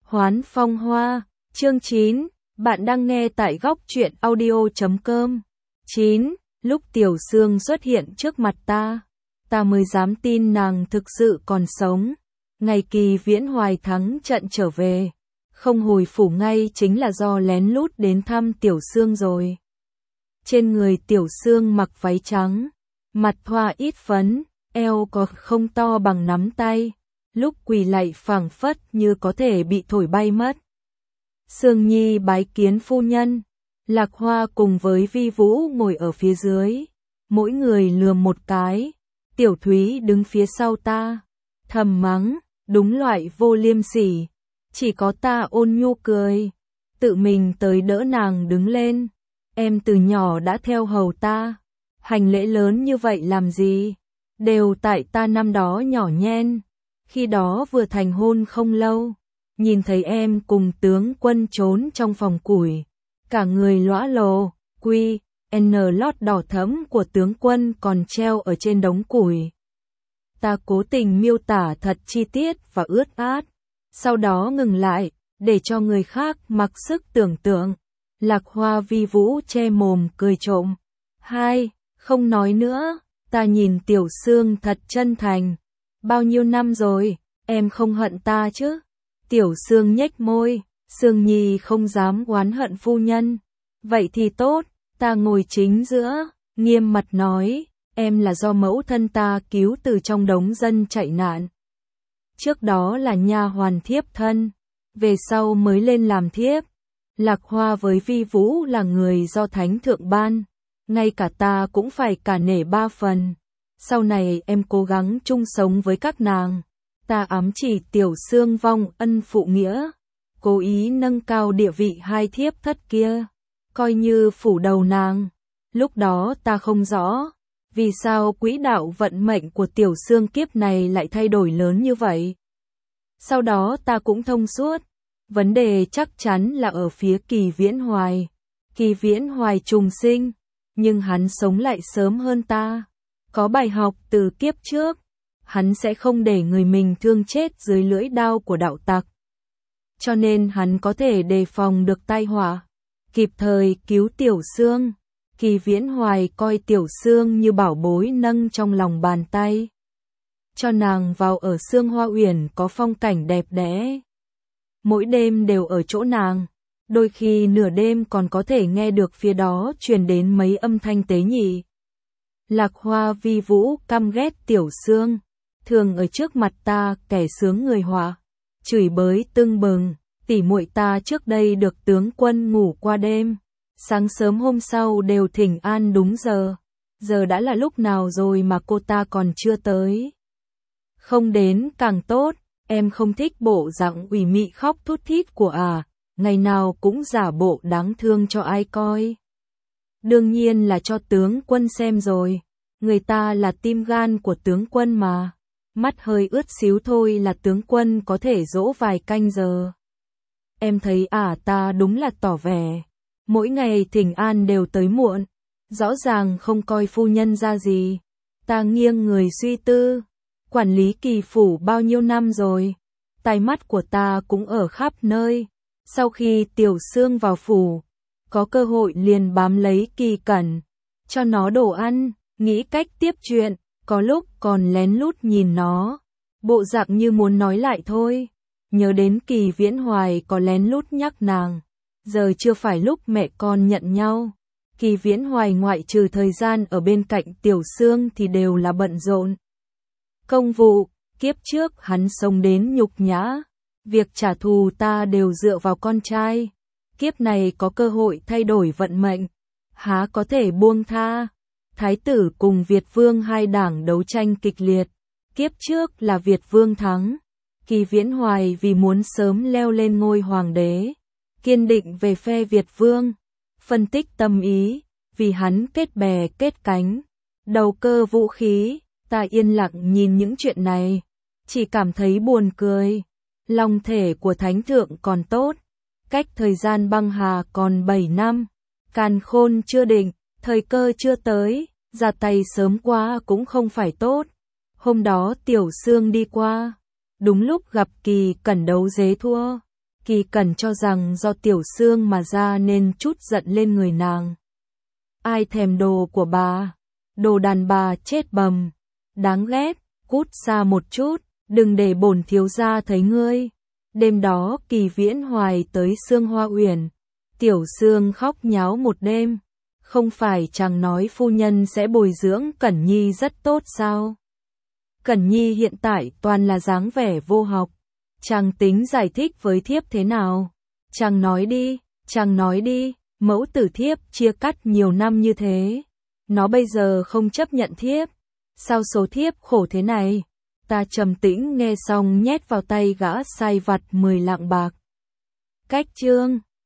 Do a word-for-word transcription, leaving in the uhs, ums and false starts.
Hoán phong hoa, chương chín, bạn đang nghe tại góc truyện audio chấm com. chín. Lúc Tiểu Sương xuất hiện trước mặt ta, ta mới dám tin nàng thực sự còn sống. Ngày Kỳ Viễn Hoài thắng trận trở về, không hồi phủ ngay chính là do lén lút đến thăm Tiểu Sương rồi. Trên người Tiểu Sương mặc váy trắng, mặt thoa ít phấn, eo có không to bằng nắm tay, lúc quỳ lạy phảng phất như có thể bị thổi bay mất. Sương Nhi bái kiến phu nhân. Lạc Hoa cùng với Vi Vũ ngồi ở phía dưới, mỗi người lườm một cái. Tiểu Thúy đứng phía sau ta, thầm mắng, đúng loại vô liêm sỉ. Chỉ có ta ôn nhu cười, tự mình tới đỡ nàng đứng lên. Em từ nhỏ đã theo hầu ta, hành lễ lớn như vậy làm gì? Đều tại ta năm đó nhỏ nhen, khi đó vừa thành hôn không lâu, nhìn thấy em cùng tướng quân trốn trong phòng củi, cả người lõa lồ, quy, n lót đỏ thẫm của tướng quân còn treo ở trên đống củi. Ta cố tình miêu tả thật chi tiết và ướt át, sau đó ngừng lại, để cho người khác mặc sức tưởng tượng. Lạc Hoa Vi Vũ che mồm cười trộm. Hai, không nói nữa, ta nhìn Tiểu Sương thật chân thành. Bao nhiêu năm rồi, em không hận ta chứ? Tiểu Sương nhếch môi, Sương Nhi không dám oán hận phu nhân. Vậy thì tốt, ta ngồi chính giữa, nghiêm mặt nói, em là do mẫu thân ta cứu từ trong đống dân chạy nạn. Trước đó là nha hoàn thiếp thân, về sau mới lên làm thiếp. Lạc Hoa với Vi Vũ là người do thánh thượng ban, ngay cả ta cũng phải cả nể ba phần. Sau này em cố gắng chung sống với các nàng. Ta ám chỉ Tiểu Sương vong ân phụ nghĩa, cố ý nâng cao địa vị hai thiếp thất kia, coi như phủ đầu nàng. Lúc đó ta không rõ, vì sao quỹ đạo vận mệnh của Tiểu Sương kiếp này lại thay đổi lớn như vậy. Sau đó ta cũng thông suốt, vấn đề chắc chắn là ở phía Kỳ Viễn Hoài. Kỳ Viễn Hoài trùng sinh, nhưng hắn sống lại sớm hơn ta. Có bài học từ kiếp trước, hắn sẽ không để người mình thương chết dưới lưỡi đao của đạo tặc. Cho nên hắn có thể đề phòng được tai họa, kịp thời cứu Tiểu Sương. Kỳ Viễn Hoài coi Tiểu Sương như bảo bối nâng trong lòng bàn tay, cho nàng vào ở Sương Hoa Uyển có phong cảnh đẹp đẽ. Mỗi đêm đều ở chỗ nàng, đôi khi nửa đêm còn có thể nghe được phía đó truyền đến mấy âm thanh tế nhị. Lạc Hoa Vi Vũ căm ghét Tiểu Sương, thường ở trước mặt ta kẻ sướng người họa, chửi bới tưng bừng. Tỉ muội ta trước đây được tướng quân ngủ qua đêm, sáng sớm hôm sau đều thỉnh an đúng giờ. Giờ đã là lúc nào rồi mà cô ta còn chưa tới? Không đến càng tốt, em không thích bộ dạng ủy mị khóc thút thít của à, ngày nào cũng giả bộ đáng thương cho ai coi. Đương nhiên là cho tướng quân xem rồi, người ta là tim gan của tướng quân mà, mắt hơi ướt xíu thôi là tướng quân có thể dỗ vài canh giờ. Em thấy à ta đúng là tỏ vẻ, mỗi ngày thỉnh an đều tới muộn, rõ ràng không coi phu nhân ra gì. Ta nghiêng người suy tư, quản lý Kỳ phủ bao nhiêu năm rồi, tai mắt của ta cũng ở khắp nơi. Sau khi Tiểu Sương vào phủ, có cơ hội liền bám lấy Kỳ Cẩn, cho nó đồ ăn, nghĩ cách tiếp chuyện, có lúc còn lén lút nhìn nó, bộ dạng như muốn nói lại thôi. Nhớ đến Kỳ Viễn Hoài có lén lút nhắc nàng, giờ chưa phải lúc mẹ con nhận nhau. Kỳ Viễn Hoài ngoại trừ thời gian ở bên cạnh Tiểu Sương thì đều là bận rộn công vụ, kiếp trước hắn sống đến nhục nhã, việc trả thù ta đều dựa vào con trai. Kiếp này có cơ hội thay đổi vận mệnh, há có thể buông tha. Thái tử cùng Việt Vương hai đảng đấu tranh kịch liệt, kiếp trước là Việt Vương thắng. Kỳ Viễn Hoài vì muốn sớm leo lên ngôi hoàng đế, kiên định về phe Việt Vương. Phân tích tâm ý, vì hắn kết bè kết cánh, đầu cơ vũ khí. Ta yên lặng nhìn những chuyện này, chỉ cảm thấy buồn cười. Long thể của thánh thượng còn tốt, cách thời gian băng hà còn bảy năm, càn khôn chưa định, thời cơ chưa tới, ra tay sớm quá cũng không phải tốt. Hôm đó Tiểu Sương đi qua, đúng lúc gặp Kỳ Cẩn đấu dế thua. Kỳ Cẩn cho rằng do Tiểu Sương mà ra nên chút giận lên người nàng. Ai thèm đồ của bà? Đồ đàn bà chết bầm. Đáng ghét, cút xa một chút, đừng để bổn thiếu gia thấy ngươi. Đêm đó Kỳ Viễn Hoài tới Sương Hoa Uyển. Tiểu Sương khóc nháo một đêm. Không phải chàng nói phu nhân sẽ bồi dưỡng Cẩn Nhi rất tốt sao? Cẩn Nhi hiện tại toàn là dáng vẻ vô học. Chàng tính giải thích với thiếp thế nào? Chàng nói đi, chàng nói đi, mẫu tử thiếp chia cắt nhiều năm như thế. Nó bây giờ không chấp nhận thiếp. Sao số thiếp khổ thế này? Ta trầm tĩnh nghe xong nhét vào tay gã sai vặt mười lạng bạc. Cách chương